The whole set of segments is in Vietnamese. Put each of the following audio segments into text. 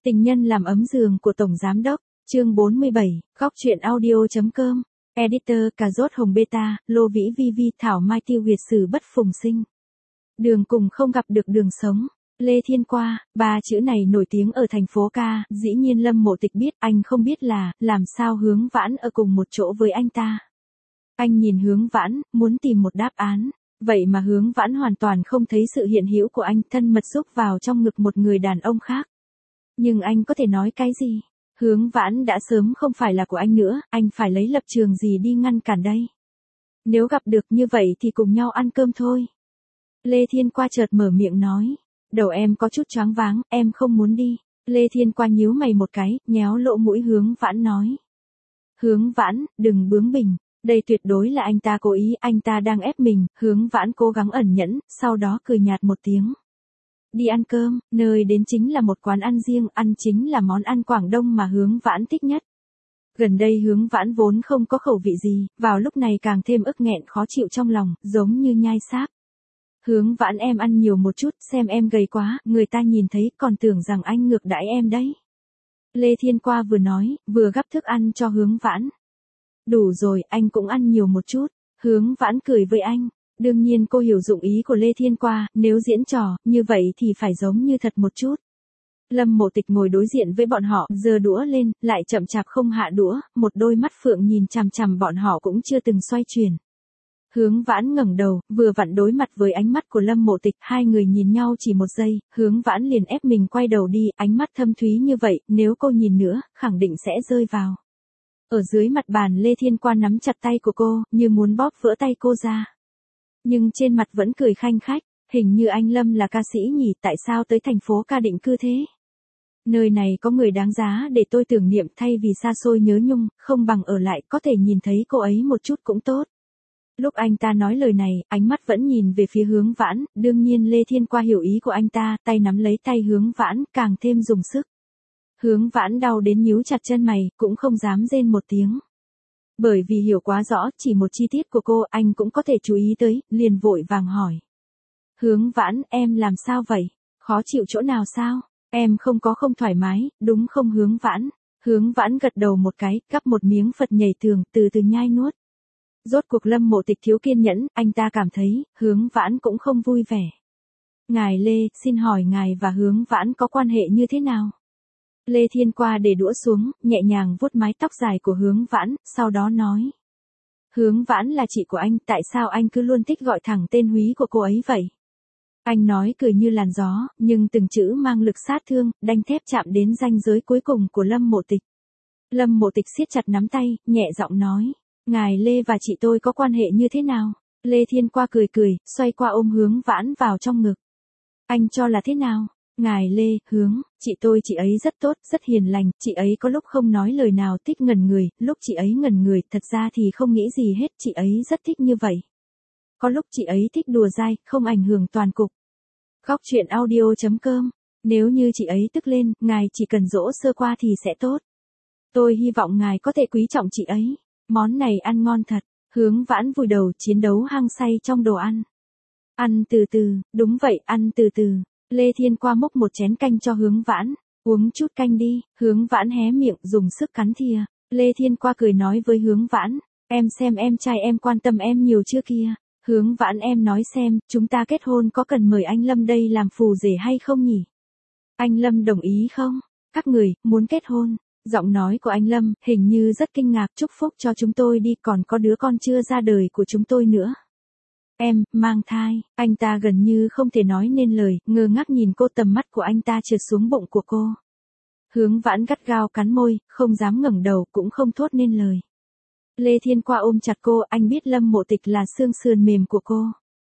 Tình nhân làm ấm giường của Tổng Giám đốc, chương 47, góc truyện audio.com, editor cà rốt hồng beta, Lô Vĩ Vi Vi Thảo Mai Tiêu Huyệt Sử Bất Phùng Sinh. Đường cùng không gặp được đường sống. Lê Thiên Qua, ba chữ này nổi tiếng ở thành phố ca, dĩ nhiên Lâm Mộ Tịch biết, anh không biết là, làm sao Hướng Vãn ở cùng một chỗ với anh ta. Anh nhìn Hướng Vãn, muốn tìm một đáp án, vậy mà Hướng Vãn hoàn toàn không thấy sự hiện hữu của anh, thân mật xúc vào trong ngực một người đàn ông khác. Nhưng anh có thể nói cái gì? Hướng Vãn đã sớm không phải là của anh nữa, anh phải lấy lập trường gì đi ngăn cản đây? Nếu gặp được như vậy thì cùng nhau ăn cơm thôi. Lê Thiên Qua chợt mở miệng nói. Đầu em có chút choáng váng, em không muốn đi. Lê Thiên Qua nhíu mày một cái, nhéo lỗ mũi Hướng Vãn nói. Hướng Vãn, đừng bướng bỉnh. Đây tuyệt đối là anh ta cố ý, anh ta đang ép mình. Hướng Vãn cố gắng ẩn nhẫn, sau đó cười nhạt một tiếng. Đi ăn cơm, nơi đến chính là một quán ăn riêng, ăn chính là món ăn Quảng Đông mà Hướng Vãn thích nhất. Gần đây Hướng Vãn vốn không có khẩu vị gì, vào lúc này càng thêm ức nghẹn khó chịu trong lòng, giống như nhai sáp. Hướng Vãn em ăn nhiều một chút, xem em gầy quá, người ta nhìn thấy còn tưởng rằng anh ngược đãi em đấy. Lê Thiên Qua vừa nói, vừa gắp thức ăn cho Hướng Vãn. Đủ rồi, anh cũng ăn nhiều một chút. Hướng Vãn cười với anh. Đương nhiên cô hiểu dụng ý của Lê Thiên Qua, nếu diễn trò, như vậy thì phải giống như thật một chút. Lâm Mộ Tịch ngồi đối diện với bọn họ, giơ đũa lên, lại chậm chạp không hạ đũa, một đôi mắt phượng nhìn chằm chằm bọn họ cũng chưa từng xoay chuyển. Hướng Vãn ngẩng đầu, vừa vặn đối mặt với ánh mắt của Lâm Mộ Tịch, hai người nhìn nhau chỉ một giây, Hướng Vãn liền ép mình quay đầu đi, ánh mắt thâm thúy như vậy, nếu cô nhìn nữa, khẳng định sẽ rơi vào. Ở dưới mặt bàn Lê Thiên Qua nắm chặt tay của cô, như muốn bóp vỡ tay cô ra. Nhưng trên mặt vẫn cười khanh khách, hình như anh Lâm là ca sĩ nhỉ, tại sao tới thành phố ca định cư thế? Nơi này có người đáng giá để tôi tưởng niệm, thay vì xa xôi nhớ nhung, không bằng ở lại, có thể nhìn thấy cô ấy một chút cũng tốt. Lúc anh ta nói lời này, ánh mắt vẫn nhìn về phía Hướng Vãn, đương nhiên Lê Thiên Qua hiểu ý của anh ta, tay nắm lấy tay Hướng Vãn, càng thêm dùng sức. Hướng Vãn đau đến nhíu chặt chân mày, cũng không dám rên một tiếng. Bởi vì hiểu quá rõ, chỉ một chi tiết của cô, anh cũng có thể chú ý tới, liền vội vàng hỏi. Hướng Vãn, em làm sao vậy? Khó chịu chỗ nào sao? Em không có không thoải mái, đúng không Hướng Vãn? Hướng Vãn gật đầu một cái, cắp một miếng Phật nhảy tường, từ từ nhai nuốt. Rốt cuộc Lâm Mộ Tịch thiếu kiên nhẫn, anh ta cảm thấy, Hướng Vãn cũng không vui vẻ. Ngài Lê, xin hỏi ngài và Hướng Vãn có quan hệ như thế nào? Lê Thiên Qua để đũa xuống, nhẹ nhàng vuốt mái tóc dài của Hướng Vãn, sau đó nói. Hướng Vãn là chị của anh, tại sao anh cứ luôn thích gọi thẳng tên húy của cô ấy vậy? Anh nói cười như làn gió, nhưng từng chữ mang lực sát thương, đanh thép chạm đến ranh giới cuối cùng của Lâm Mộ Tịch. Lâm Mộ Tịch siết chặt nắm tay, nhẹ giọng nói. Ngài Lê và chị tôi có quan hệ như thế nào? Lê Thiên Qua cười cười, xoay qua ôm Hướng Vãn vào trong ngực. Anh cho là thế nào? Ngài Lê, chị ấy rất tốt, rất hiền lành, chị ấy có lúc không nói lời nào thích ngẩn người, lúc chị ấy ngẩn người, thật ra thì không nghĩ gì hết, chị ấy rất thích như vậy. Có lúc chị ấy thích đùa dai, không ảnh hưởng toàn cục. Góc truyện audio.com, nếu như chị ấy tức lên, ngài chỉ cần dỗ sơ qua thì sẽ tốt. Tôi hy vọng ngài có thể quý trọng chị ấy. Món này ăn ngon thật. Hướng Vãn vùi đầu chiến đấu hăng say trong đồ ăn. Ăn từ từ, đúng vậy, ăn từ từ. Lê Thiên Qua múc một chén canh cho Hướng Vãn. Uống chút canh đi. Hướng Vãn hé miệng dùng sức cắn thìa. Lê Thiên Qua cười nói với Hướng Vãn. Em xem em trai em quan tâm em nhiều chưa kia. Hướng Vãn em nói xem, chúng ta kết hôn có cần mời anh Lâm đây làm phù rể hay không nhỉ? Anh Lâm đồng ý không? Các người, muốn kết hôn. Giọng nói của anh Lâm, hình như rất kinh ngạc, chúc phúc cho chúng tôi đi, còn có đứa con chưa ra đời của chúng tôi nữa. Em, mang thai, anh ta gần như không thể nói nên lời, ngơ ngác nhìn cô, tầm mắt của anh ta trượt xuống bụng của cô. Hướng Vãn gắt gao cắn môi, không dám ngẩng đầu, cũng không thốt nên lời. Lê Thiên Qua ôm chặt cô, anh biết Lâm Mộ Tịch là xương sườn mềm của cô.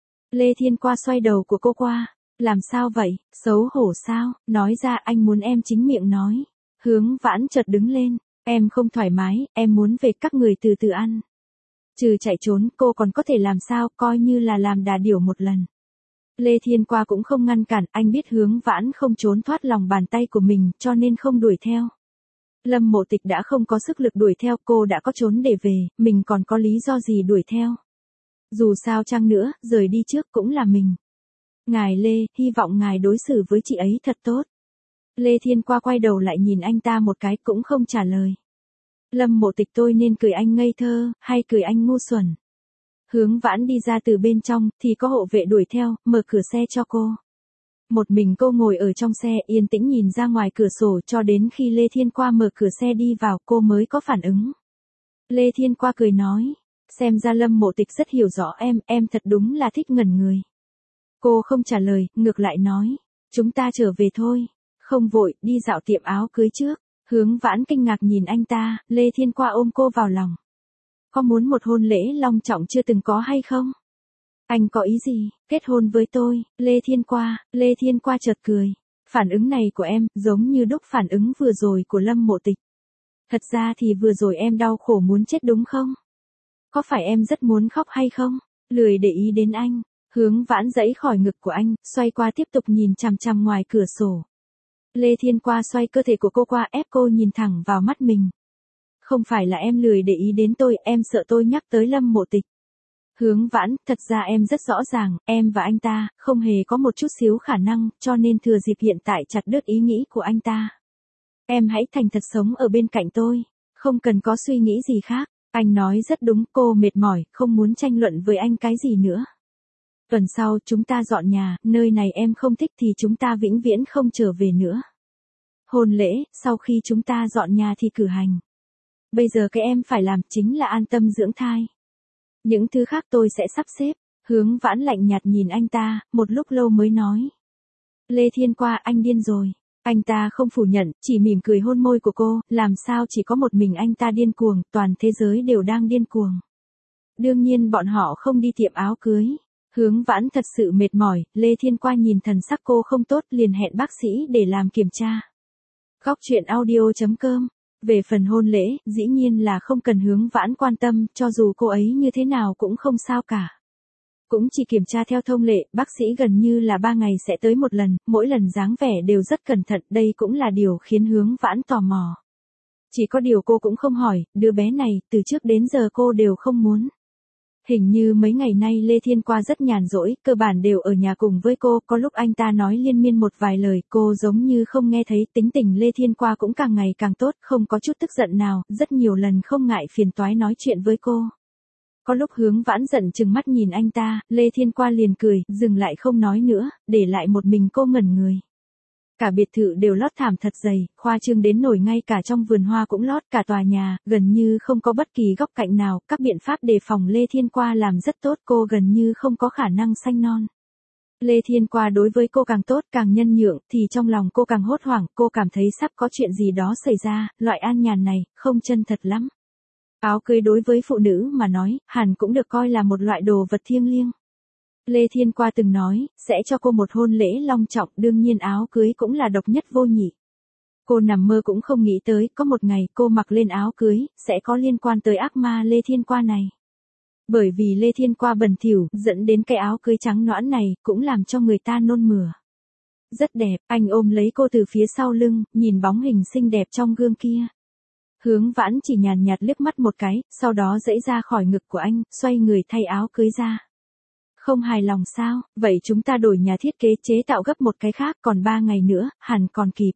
Lê Thiên Qua xoay đầu của cô qua, làm sao vậy, xấu hổ sao, nói ra anh muốn em chính miệng nói. Hướng Vãn chợt đứng lên, em không thoải mái, em muốn về, các người từ từ ăn. Trừ chạy trốn, cô còn có thể làm sao, coi như là làm đà điểu một lần. Lê Thiên Qua cũng không ngăn cản, anh biết Hướng Vãn không trốn thoát lòng bàn tay của mình, cho nên không đuổi theo. Lâm Mộ Tịch đã không có sức lực đuổi theo, cô đã có trốn để về, mình còn có lý do gì đuổi theo. Dù sao chăng nữa, rời đi trước cũng là mình. Ngài Lê, hy vọng ngài đối xử với chị ấy thật tốt. Lê Thiên Qua quay đầu lại nhìn anh ta một cái cũng không trả lời. Lâm Mộ Tịch, tôi nên cười anh ngây thơ, hay cười anh ngu xuẩn? Hướng Vãn đi ra từ bên trong, thì có hộ vệ đuổi theo, mở cửa xe cho cô. Một mình cô ngồi ở trong xe, yên tĩnh nhìn ra ngoài cửa sổ cho đến khi Lê Thiên Qua mở cửa xe đi vào, cô mới có phản ứng. Lê Thiên Qua cười nói, xem ra Lâm Mộ Tịch rất hiểu rõ em thật đúng là thích ngẩn người. Cô không trả lời, ngược lại nói, chúng ta trở về thôi, không vội, đi dạo tiệm áo cưới trước. Hướng Vãn kinh ngạc nhìn anh ta, Lê Thiên Qua ôm cô vào lòng. Có muốn một hôn lễ long trọng chưa từng có hay không? Anh có ý gì, kết hôn với tôi, Lê Thiên Qua chợt cười. Phản ứng này của em, giống như đúc phản ứng vừa rồi của Lâm Mộ Tịch. Thật ra thì vừa rồi em đau khổ muốn chết đúng không? Có phải em rất muốn khóc hay không? Lười để ý đến anh. Hướng Vãn giãy khỏi ngực của anh, xoay qua tiếp tục nhìn chằm chằm ngoài cửa sổ. Lê Thiên Qua xoay cơ thể của cô qua ép cô nhìn thẳng vào mắt mình. Không phải là em lười để ý đến tôi, em sợ tôi nhắc tới Lâm Mộ Tịch. Hướng Vãn, thật ra em rất rõ ràng, em và anh ta, không hề có một chút xíu khả năng, cho nên thừa dịp hiện tại chặt đứt ý nghĩ của anh ta. Em hãy thành thật sống ở bên cạnh tôi, không cần có suy nghĩ gì khác. Anh nói rất đúng, cô mệt mỏi, không muốn tranh luận với anh cái gì nữa. Tuần sau chúng ta dọn nhà, nơi này em không thích thì chúng ta vĩnh viễn không trở về nữa. Hôn lễ, sau khi chúng ta dọn nhà thì cử hành. Bây giờ cái em phải làm chính là an tâm dưỡng thai. Những thứ khác tôi sẽ sắp xếp. Hướng Vãn lạnh nhạt nhìn anh ta, một lúc lâu mới nói. Lê Thiên Qua, anh điên rồi. Anh ta không phủ nhận, chỉ mỉm cười hôn môi của cô, làm sao chỉ có một mình anh ta điên cuồng, toàn thế giới đều đang điên cuồng. Đương nhiên bọn họ không đi tiệm áo cưới. Hướng Vãn thật sự mệt mỏi, Lê Thiên Qua nhìn thần sắc cô không tốt liền hẹn bác sĩ để làm kiểm tra. Góc truyện audio.com. Về phần hôn lễ, dĩ nhiên là không cần Hướng Vãn quan tâm, cho dù cô ấy như thế nào cũng không sao cả. Cũng chỉ kiểm tra theo thông lệ, bác sĩ gần như là 3 ngày sẽ tới một lần, mỗi lần dáng vẻ đều rất cẩn thận, đây cũng là điều khiến Hướng Vãn tò mò. Chỉ có điều cô cũng không hỏi, đứa bé này, từ trước đến giờ cô đều không muốn. Hình như mấy ngày nay Lê Thiên Qua rất nhàn rỗi, cơ bản đều ở nhà cùng với cô, có lúc anh ta nói liên miên một vài lời, cô giống như không nghe thấy, tính tình Lê Thiên Qua cũng càng ngày càng tốt, không có chút tức giận nào, rất nhiều lần không ngại phiền toái nói chuyện với cô. Có lúc Hướng Vãn giận chừng mắt nhìn anh ta, Lê Thiên Qua liền cười, dừng lại không nói nữa, để lại một mình cô ngẩn người. Cả biệt thự đều lót thảm thật dày, khoa trương đến nổi ngay cả trong vườn hoa cũng lót, cả tòa nhà, gần như không có bất kỳ góc cạnh nào, các biện pháp đề phòng Lê Thiên Qua làm rất tốt, cô gần như không có khả năng sanh non. Lê Thiên Qua đối với cô càng tốt, càng nhân nhượng, thì trong lòng cô càng hốt hoảng, cô cảm thấy sắp có chuyện gì đó xảy ra, loại an nhàn này, không chân thật lắm. Áo cưới đối với phụ nữ mà nói, hẳn cũng được coi là một loại đồ vật thiêng liêng. Lê Thiên Qua từng nói, sẽ cho cô một hôn lễ long trọng, đương nhiên áo cưới cũng là độc nhất vô nhị. Cô nằm mơ cũng không nghĩ tới, có một ngày cô mặc lên áo cưới, sẽ có liên quan tới ác ma Lê Thiên Qua này. Bởi vì Lê Thiên Qua bẩn thỉu, dẫn đến cái áo cưới trắng nõn này, cũng làm cho người ta nôn mửa. Rất đẹp, anh ôm lấy cô từ phía sau lưng, nhìn bóng hình xinh đẹp trong gương kia. Hướng Vãn chỉ nhàn nhạt liếc mắt một cái, sau đó giãy ra khỏi ngực của anh, xoay người thay áo cưới ra. Không hài lòng sao, vậy chúng ta đổi nhà thiết kế chế tạo gấp một cái khác, còn 3 ngày nữa, hẳn còn kịp.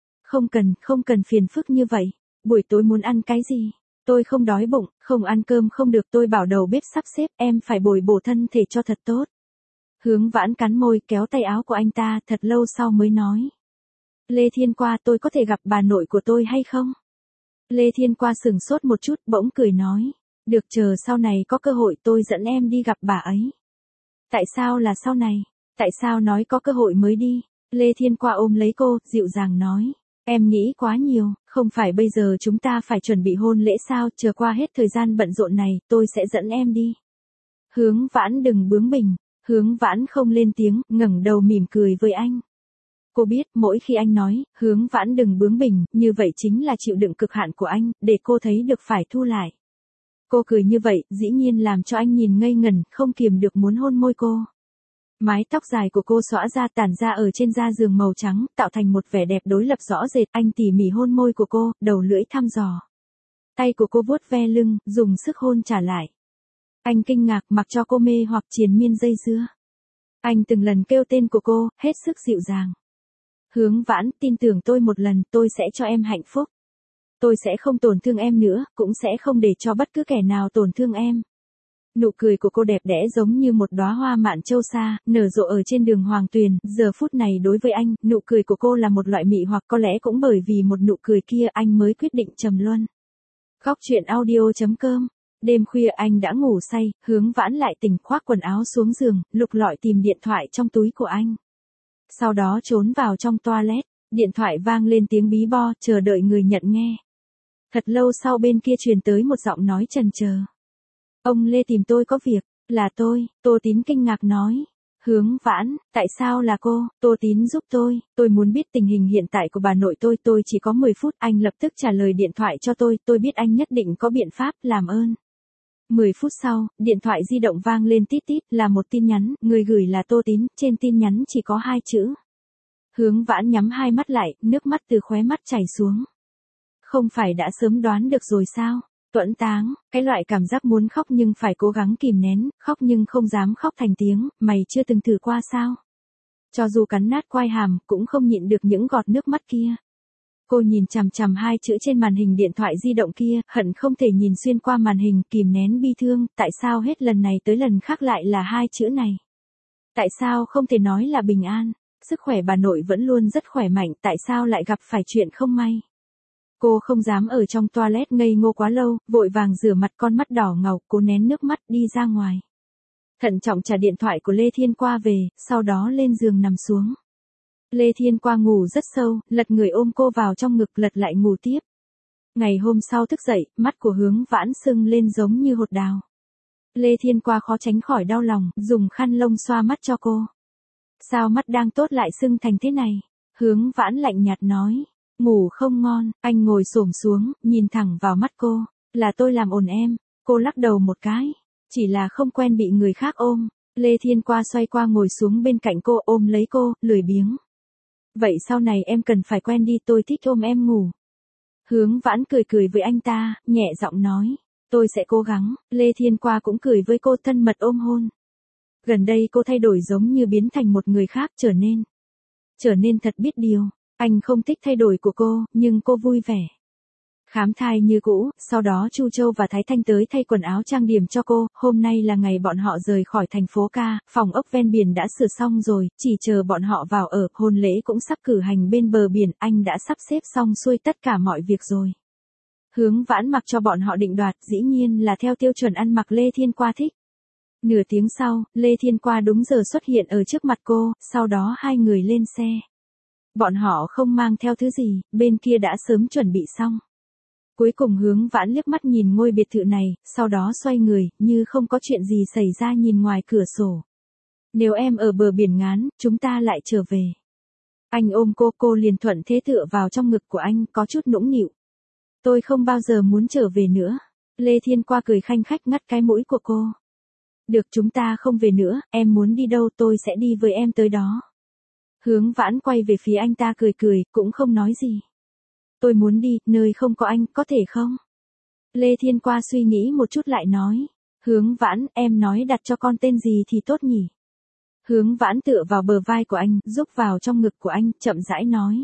Không cần phiền phức như vậy, buổi tối muốn ăn cái gì? Tôi không đói bụng, không ăn cơm không được, tôi bảo đầu bếp sắp xếp, em phải bồi bổ thân thể cho thật tốt. Hướng Vãn cắn môi kéo tay áo của anh ta, thật lâu sau mới nói. Lê Thiên Qua, tôi có thể gặp bà nội của tôi hay không? Lê Thiên Qua sửng sốt một chút, bỗng cười nói. Được, chờ sau này có cơ hội tôi dẫn em đi gặp bà ấy. Tại sao là sau này? Tại sao nói có cơ hội mới đi? Lê Thiên Qua ôm lấy cô, dịu dàng nói. Em nghĩ quá nhiều, không phải bây giờ chúng ta phải chuẩn bị hôn lễ sao, chờ qua hết thời gian bận rộn này, tôi sẽ dẫn em đi. Hướng Vãn đừng bướng bỉnh. Hướng Vãn không lên tiếng, ngẩng đầu mỉm cười với anh. Cô biết, mỗi khi anh nói, Hướng Vãn đừng bướng bỉnh, như vậy chính là chịu đựng cực hạn của anh, để cô thấy được phải thu lại. Cô cười như vậy, dĩ nhiên làm cho anh nhìn ngây ngẩn, không kiềm được muốn hôn môi cô. Mái tóc dài của cô xõa ra tản ra ở trên da giường màu trắng, tạo thành một vẻ đẹp đối lập rõ rệt, anh tỉ mỉ hôn môi của cô, đầu lưỡi thăm dò. Tay của cô vuốt ve lưng, dùng sức hôn trả lại. Anh kinh ngạc mặc cho cô mê hoặc triền miên dây dưa. Anh từng lần kêu tên của cô, hết sức dịu dàng. Hướng Vãn, tin tưởng tôi một lần, tôi sẽ cho em hạnh phúc. Tôi sẽ không tổn thương em nữa, cũng sẽ không để cho bất cứ kẻ nào tổn thương em. Nụ cười của cô đẹp đẽ giống như một đóa hoa mạn châu sa, nở rộ ở trên đường Hoàng Tuyền, giờ phút này đối với anh, nụ cười của cô là một loại mị hoặc có lẽ cũng bởi vì một nụ cười kia anh mới quyết định trầm luân. Góc truyện audio.com. Đêm khuya anh đã ngủ say, Hướng Vãn lại tỉnh khoác quần áo xuống giường, lục lọi tìm điện thoại trong túi của anh. Sau đó trốn vào trong toilet, điện thoại vang lên tiếng bí bo, chờ đợi người nhận nghe. Thật lâu sau bên kia truyền tới một giọng nói chần chờ. Ông Lê tìm tôi có việc, là tôi, Tô Tín kinh ngạc nói. Hướng Vãn, tại sao là cô? Tô Tín giúp tôi muốn biết tình hình hiện tại của bà nội tôi chỉ có 10 phút, anh lập tức trả lời điện thoại cho tôi biết anh nhất định có biện pháp, làm ơn. 10 phút sau, điện thoại di động vang lên tít tít, là một tin nhắn, người gửi là Tô Tín, trên tin nhắn chỉ có 2 chữ. Hướng Vãn nhắm hai mắt lại, nước mắt từ khóe mắt chảy xuống. Không phải đã sớm đoán được rồi sao? Tuẫn Táng, cái loại cảm giác muốn khóc nhưng phải cố gắng kìm nén, khóc nhưng không dám khóc thành tiếng, mày chưa từng thử qua sao? Cho dù cắn nát quai hàm, cũng không nhịn được những giọt nước mắt kia. Cô nhìn chằm chằm 2 chữ trên màn hình điện thoại di động kia, hận không thể nhìn xuyên qua màn hình, kìm nén bi thương, tại sao hết lần này tới lần khác lại là 2 chữ này? Tại sao không thể nói là bình an? Sức khỏe bà nội vẫn luôn rất khỏe mạnh, tại sao lại gặp phải chuyện không may? Cô không dám ở trong toilet ngây ngô quá lâu, vội vàng rửa mặt, con mắt đỏ ngầu, cố nén nước mắt đi ra ngoài. Thận trọng trả điện thoại của Lê Thiên Qua về, sau đó lên giường nằm xuống. Lê Thiên Qua ngủ rất sâu, lật người ôm cô vào trong ngực, lật lại ngủ tiếp. Ngày hôm sau thức dậy, mắt của Hướng Vãn sưng lên giống như hột đào. Lê Thiên Qua khó tránh khỏi đau lòng, dùng khăn lông xoa mắt cho cô. Sao mắt đang tốt lại sưng thành thế này? Hướng Vãn lạnh nhạt nói. Ngủ không ngon, anh ngồi xổm xuống, nhìn thẳng vào mắt cô. Là tôi làm ồn em. Cô lắc đầu một cái. Chỉ là không quen bị người khác ôm. Lê Thiên Qua xoay qua ngồi xuống bên cạnh cô, ôm lấy cô, lười biếng. Vậy sau này em cần phải quen đi, tôi thích ôm em ngủ. Hướng Vãn cười cười với anh ta, nhẹ giọng nói. Tôi sẽ cố gắng. Lê Thiên Qua cũng cười với cô, thân mật ôm hôn. Gần đây cô thay đổi giống như biến thành một người khác, trở nên thật biết điều. Anh không thích thay đổi của cô, nhưng cô vui vẻ. Khám thai như cũ, sau đó Chu Châu và Thái Thanh tới thay quần áo trang điểm cho cô, hôm nay là ngày bọn họ rời khỏi thành phố ca, phòng ốc ven biển đã sửa xong rồi, chỉ chờ bọn họ vào ở, hôn lễ cũng sắp cử hành bên bờ biển, anh đã sắp xếp xong xuôi tất cả mọi việc rồi. Hướng Vãn mặc cho bọn họ định đoạt, dĩ nhiên là theo tiêu chuẩn ăn mặc Lê Thiên Qua thích. Nửa tiếng sau, Lê Thiên Qua đúng giờ xuất hiện ở trước mặt cô, sau đó hai người lên xe. Bọn họ không mang theo thứ gì, bên kia đã sớm chuẩn bị xong. Cuối cùng Hướng Vãn liếc mắt nhìn ngôi biệt thự này, sau đó xoay người, như không có chuyện gì xảy ra nhìn ngoài cửa sổ. Nếu em ở bờ biển ngán, chúng ta lại trở về. Anh ôm cô liền thuận thế tựa vào trong ngực của anh, có chút nũng nịu. Tôi không bao giờ muốn trở về nữa. Lê Thiên Qua cười khanh khách ngắt cái mũi của cô. Được, chúng ta không về nữa, em muốn đi đâu tôi sẽ đi với em tới đó. Hướng Vãn quay về phía anh ta cười, cũng không nói gì. Tôi muốn đi, nơi không có anh, có thể không? Lê Thiên Qua suy nghĩ một chút lại nói. Hướng Vãn, em nói đặt cho con tên gì thì tốt nhỉ? Hướng Vãn tựa vào bờ vai của anh, rúc vào trong ngực của anh, chậm rãi nói.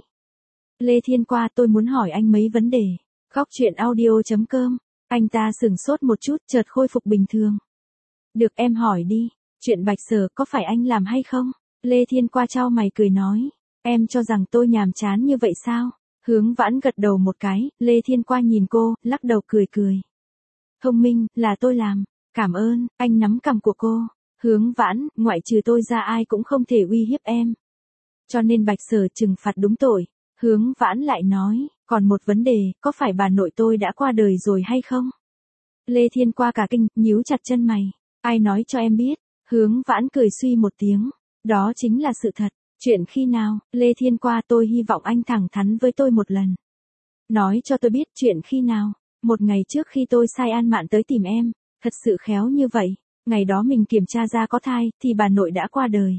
Lê Thiên Qua, tôi muốn hỏi anh mấy vấn đề. Góc truyện audio.com. Anh ta sửng sốt một chút, chợt khôi phục bình thường. Được, em hỏi đi. Chuyện Bạch Sở có phải anh làm hay không? Lê Thiên Qua chau mày cười nói. Em cho rằng tôi nhàm chán như vậy sao? Hướng Vãn gật đầu một cái, Lê Thiên Qua nhìn cô, lắc đầu cười. Thông minh, là tôi làm. Cảm ơn, anh nắm cằm của cô. Hướng Vãn, ngoại trừ tôi ra ai cũng không thể uy hiếp em. Cho nên Bạch Sở trừng phạt đúng tội. Hướng Vãn lại nói, còn một vấn đề, có phải bà nội tôi đã qua đời rồi hay không? Lê Thiên Qua cả kinh, nhíu chặt chân mày. Ai nói cho em biết? Hướng Vãn cười suy một tiếng. Đó chính là sự thật. Chuyện khi nào? Lê Thiên Qua, tôi hy vọng anh thẳng thắn với tôi một lần. Nói cho tôi biết chuyện khi nào? Một ngày trước khi tôi sai An Mạn tới tìm em. Thật sự khéo như vậy. Ngày đó mình kiểm tra ra có thai, thì bà nội đã qua đời.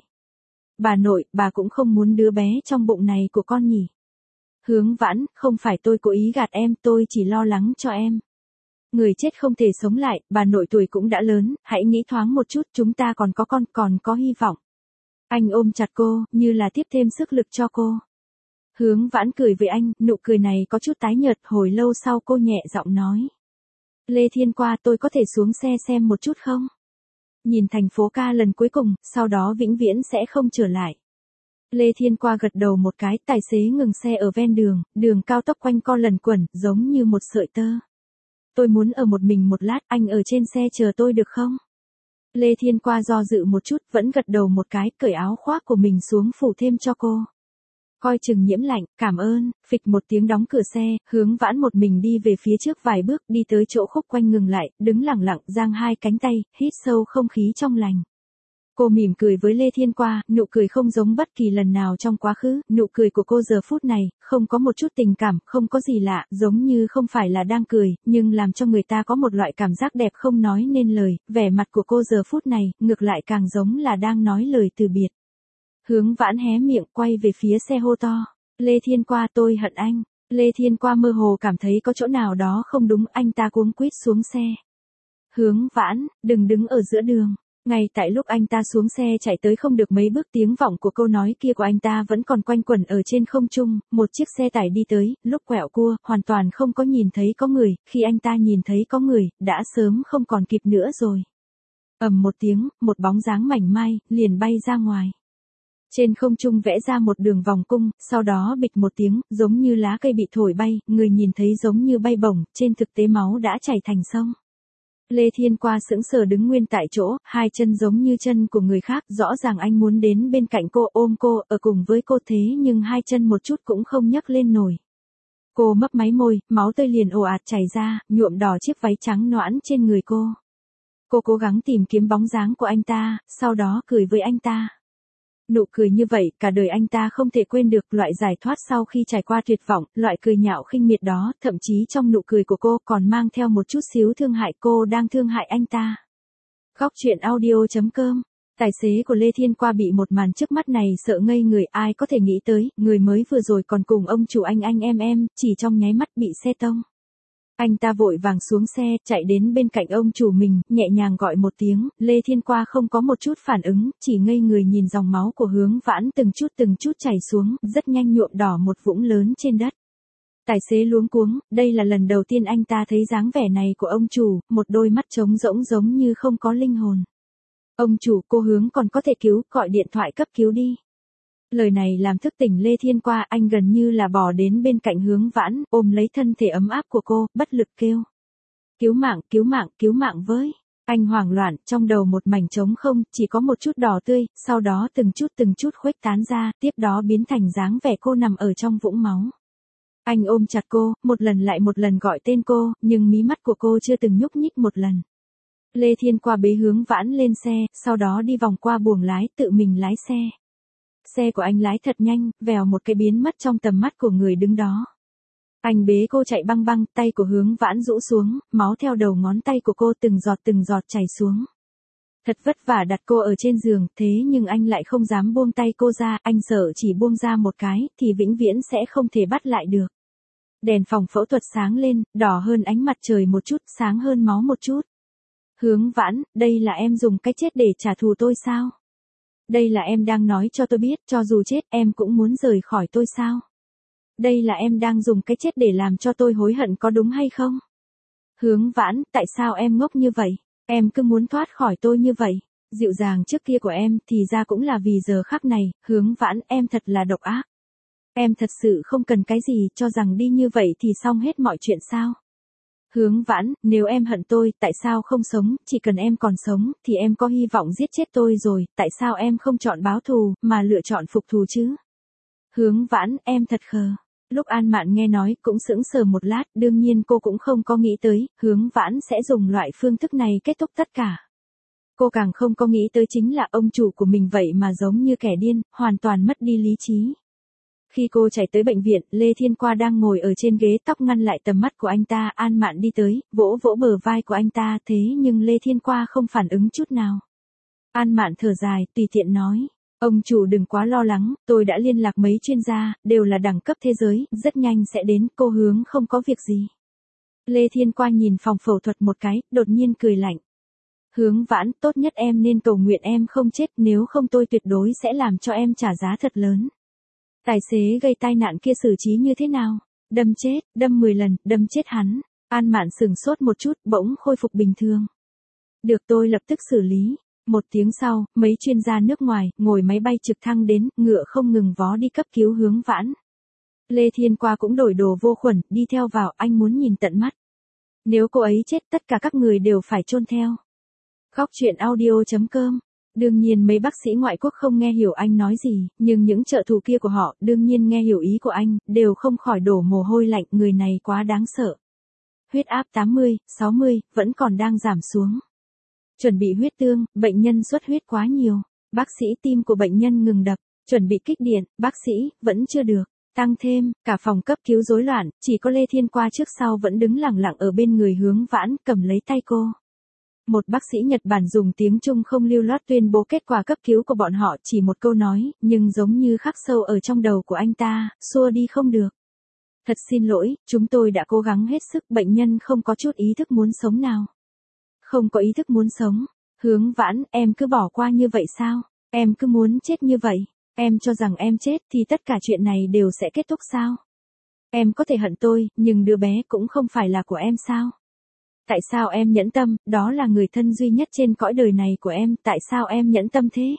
Bà nội, bà cũng không muốn đứa bé trong bụng này của con nhỉ? Hướng Vãn, không phải tôi cố ý gạt em, tôi chỉ lo lắng cho em. Người chết không thể sống lại, bà nội tuổi cũng đã lớn, hãy nghĩ thoáng một chút, chúng ta còn có con, còn có hy vọng. Anh ôm chặt cô, như là tiếp thêm sức lực cho cô. Hướng Vãn cười với anh, nụ cười này có chút tái nhợt, hồi lâu sau cô nhẹ giọng nói. Lê Thiên Qua, tôi có thể xuống xe xem một chút không? Nhìn thành phố ca lần cuối cùng, sau đó vĩnh viễn sẽ không trở lại. Lê Thiên Qua gật đầu một cái, tài xế ngừng xe ở ven đường, đường cao tốc quanh co lần quẩn, giống như một sợi tơ. Tôi muốn ở một mình một lát, anh ở trên xe chờ tôi được không? Lê Thiên Qua do dự một chút, vẫn gật đầu một cái, cởi áo khoác của mình xuống phủ thêm cho cô. Coi chừng nhiễm lạnh, cảm ơn, phịch một tiếng đóng cửa xe, Hướng Vãn một mình đi về phía trước vài bước, đi tới chỗ khúc quanh ngừng lại, đứng lặng lặng, giang hai cánh tay, hít sâu không khí trong lành. Cô mỉm cười với Lê Thiên Qua, nụ cười không giống bất kỳ lần nào trong quá khứ, nụ cười của cô giờ phút này, không có một chút tình cảm, không có gì lạ, giống như không phải là đang cười, nhưng làm cho người ta có một loại cảm giác đẹp không nói nên lời, vẻ mặt của cô giờ phút này, ngược lại càng giống là đang nói lời từ biệt. Hướng Vãn hé miệng quay về phía xe hô to. Lê Thiên Qua, tôi hận anh. Lê Thiên Qua mơ hồ cảm thấy có chỗ nào đó không đúng, anh ta cuống quýt xuống xe. Hướng Vãn, đừng đứng ở giữa đường. Ngay tại lúc anh ta xuống xe chạy tới không được mấy bước, tiếng vọng của câu nói kia của anh ta vẫn còn quanh quẩn ở trên không trung, một chiếc xe tải đi tới, lúc quẹo cua, hoàn toàn không có nhìn thấy có người, khi anh ta nhìn thấy có người, đã sớm không còn kịp nữa rồi. Ầm một tiếng, một bóng dáng mảnh mai, liền bay ra ngoài. Trên không trung vẽ ra một đường vòng cung, sau đó bịch một tiếng, giống như lá cây bị thổi bay, người nhìn thấy giống như bay bổng, trên thực tế máu đã chảy thành sông. Lê Thiên Qua sững sờ đứng nguyên tại chỗ, hai chân giống như chân của người khác, rõ ràng anh muốn đến bên cạnh cô, ôm cô, ở cùng với cô thế nhưng hai chân một chút cũng không nhấc lên nổi. Cô mấp máy môi, máu tươi liền ồ ạt chảy ra, nhuộm đỏ chiếc váy trắng nõn trên người cô. Cô cố gắng tìm kiếm bóng dáng của anh ta, sau đó cười với anh ta. Nụ cười như vậy, cả đời anh ta không thể quên được, loại giải thoát sau khi trải qua tuyệt vọng, loại cười nhạo khinh miệt đó, thậm chí trong nụ cười của cô còn mang theo một chút xíu thương hại, cô đang thương hại anh ta. Góc truyện audio.com. Tài xế của Lê Thiên Qua bị một màn trước mắt này sợ ngây người, ai có thể nghĩ tới, người mới vừa rồi còn cùng ông chủ anh em, chỉ trong nháy mắt bị xe tông. Anh ta vội vàng xuống xe, chạy đến bên cạnh ông chủ mình, nhẹ nhàng gọi một tiếng, Lê Thiên Qua không có một chút phản ứng, chỉ ngây người nhìn dòng máu của Hướng Vãn từng chút chảy xuống, rất nhanh nhuộm đỏ một vũng lớn trên đất. Tài xế luống cuống, đây là lần đầu tiên anh ta thấy dáng vẻ này của ông chủ, một đôi mắt trống rỗng giống như không có linh hồn. Ông chủ, cô Hướng còn có thể cứu, gọi điện thoại cấp cứu đi. Lời này làm thức tỉnh Lê Thiên Qua, anh gần như là bò đến bên cạnh Hướng Vãn, ôm lấy thân thể ấm áp của cô, bất lực kêu. Cứu mạng với. Anh hoảng loạn, trong đầu một mảnh trống không, chỉ có một chút đỏ tươi, sau đó từng chút khuếch tán ra, tiếp đó biến thành dáng vẻ cô nằm ở trong vũng máu. Anh ôm chặt cô, một lần lại một lần gọi tên cô, nhưng mí mắt của cô chưa từng nhúc nhích một lần. Lê Thiên Qua bế Hướng Vãn lên xe, sau đó đi vòng qua buồng lái, tự mình lái xe. Xe của anh lái thật nhanh, vèo một cái biến mất trong tầm mắt của người đứng đó. Anh bế cô chạy băng băng, tay của Hướng Vãn rũ xuống, máu theo đầu ngón tay của cô từng giọt chảy xuống. Thật vất vả đặt cô ở trên giường, thế nhưng anh lại không dám buông tay cô ra, anh sợ chỉ buông ra một cái, thì vĩnh viễn sẽ không thể bắt lại được. Đèn phòng phẫu thuật sáng lên, đỏ hơn ánh mặt trời một chút, sáng hơn máu một chút. Hướng Vãn, đây là em dùng cái chết để trả thù tôi sao? Đây là em đang nói cho tôi biết, cho dù chết, em cũng muốn rời khỏi tôi sao? Đây là em đang dùng cái chết để làm cho tôi hối hận có đúng hay không? Hướng Vãn, tại sao em ngốc như vậy? Em cứ muốn thoát khỏi tôi như vậy. Dịu dàng trước kia của em thì ra cũng là vì giờ khắc này, Hướng Vãn, em thật là độc ác. Em thật sự không cần cái gì, cho rằng đi như vậy thì xong hết mọi chuyện sao? Hướng Vãn, nếu em hận tôi, tại sao không sống, chỉ cần em còn sống, thì em có hy vọng giết chết tôi rồi, tại sao em không chọn báo thù, mà lựa chọn phục thù chứ? Hướng Vãn, em thật khờ. Lúc An Mạn nghe nói, cũng sững sờ một lát, đương nhiên cô cũng không có nghĩ tới, Hướng Vãn sẽ dùng loại phương thức này kết thúc tất cả. Cô càng không có nghĩ tới chính là ông chủ của mình vậy mà giống như kẻ điên, hoàn toàn mất đi lý trí. Khi cô chạy tới bệnh viện, Lê Thiên Qua đang ngồi ở trên ghế, tóc ngăn lại tầm mắt của anh ta, An Mạn đi tới, vỗ vỗ bờ vai của anh ta, thế nhưng Lê Thiên Qua không phản ứng chút nào. An Mạn thở dài, tùy tiện nói, ông chủ đừng quá lo lắng, tôi đã liên lạc mấy chuyên gia, đều là đẳng cấp thế giới, rất nhanh sẽ đến, cô Hướng không có việc gì. Lê Thiên Qua nhìn phòng phẫu thuật một cái, đột nhiên cười lạnh. Hướng Vãn, tốt nhất em nên cầu nguyện em không chết, nếu không tôi tuyệt đối sẽ làm cho em trả giá thật lớn. Tài xế gây tai nạn kia xử trí như thế nào? Đâm chết, đâm 10 lần, đâm chết hắn. An Mạn sửng sốt một chút, bỗng khôi phục bình thường. Được, tôi lập tức xử lý. Một tiếng sau, mấy chuyên gia nước ngoài, ngồi máy bay trực thăng đến, ngựa không ngừng vó đi cấp cứu Hướng Vãn. Lê Thiên Qua cũng đổi đồ vô khuẩn, đi theo vào, anh muốn nhìn tận mắt. Nếu cô ấy chết, tất cả các người đều phải chôn theo. Khóc chuyện audio.com. Đương nhiên mấy bác sĩ ngoại quốc không nghe hiểu anh nói gì, nhưng những trợ thủ kia của họ, đương nhiên nghe hiểu ý của anh, đều không khỏi đổ mồ hôi lạnh, người này quá đáng sợ. Huyết áp 80, 60, vẫn còn đang giảm xuống. Chuẩn bị huyết tương, bệnh nhân xuất huyết quá nhiều. Bác sĩ, tim của bệnh nhân ngừng đập. Chuẩn bị kích điện, bác sĩ, vẫn chưa được. Tăng thêm, cả phòng cấp cứu rối loạn, chỉ có Lê Thiên Qua trước sau vẫn đứng lặng lặng ở bên người Hướng Vãn, cầm lấy tay cô. Một bác sĩ Nhật Bản dùng tiếng Trung không lưu loát tuyên bố kết quả cấp cứu của bọn họ, chỉ một câu nói, nhưng giống như khắc sâu ở trong đầu của anh ta, xua đi không được. Thật xin lỗi, chúng tôi đã cố gắng hết sức, bệnh nhân không có chút ý thức muốn sống nào. Không có ý thức muốn sống. Hướng Vãn, em cứ bỏ qua như vậy sao? Em cứ muốn chết như vậy? Em cho rằng em chết thì tất cả chuyện này đều sẽ kết thúc sao? Em có thể hận tôi, nhưng đứa bé cũng không phải là của em sao? Tại sao em nhẫn tâm, đó là người thân duy nhất trên cõi đời này của em, tại sao em nhẫn tâm thế?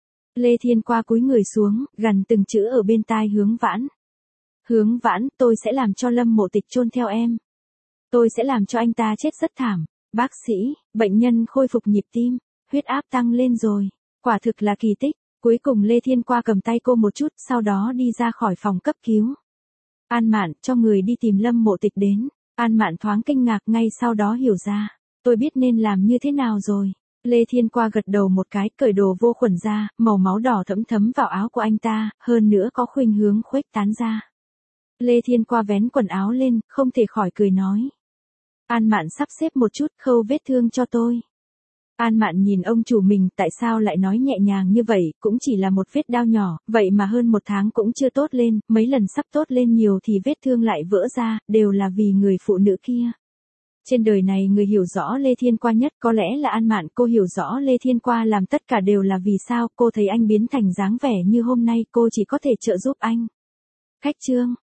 Lê Thiên Qua cúi người xuống, gằn từng chữ ở bên tai Hướng Vãn. Hướng Vãn, tôi sẽ làm cho Lâm Mộ Tịch chôn theo em. Tôi sẽ làm cho anh ta chết rất thảm. Bác sĩ, bệnh nhân khôi phục nhịp tim, huyết áp tăng lên rồi. Quả thực là kỳ tích. Cuối cùng Lê Thiên Qua cầm tay cô một chút, sau đó đi ra khỏi phòng cấp cứu. An Mạn, cho người đi tìm Lâm Mộ Tịch đến. An Mạn thoáng kinh ngạc, ngay sau đó hiểu ra. Tôi biết nên làm như thế nào rồi. Lê Thiên Qua gật đầu một cái, cởi đồ vô khuẩn ra, màu máu đỏ thẫm thấm vào áo của anh ta, hơn nữa có khuynh hướng khuếch tán ra. Lê Thiên Qua vén quần áo lên, không thể khỏi cười nói. An Mạn sắp xếp một chút, khâu vết thương cho tôi. An Mạn nhìn ông chủ mình, tại sao lại nói nhẹ nhàng như vậy, cũng chỉ là một vết đao nhỏ, vậy mà hơn một tháng cũng chưa tốt lên, mấy lần sắp tốt lên nhiều thì vết thương lại vỡ ra, đều là vì người phụ nữ kia. Trên đời này người hiểu rõ Lê Thiên Qua nhất có lẽ là An Mạn, cô hiểu rõ Lê Thiên Qua làm tất cả đều là vì sao, cô thấy anh biến thành dáng vẻ như hôm nay, cô chỉ có thể trợ giúp anh. Khách trương.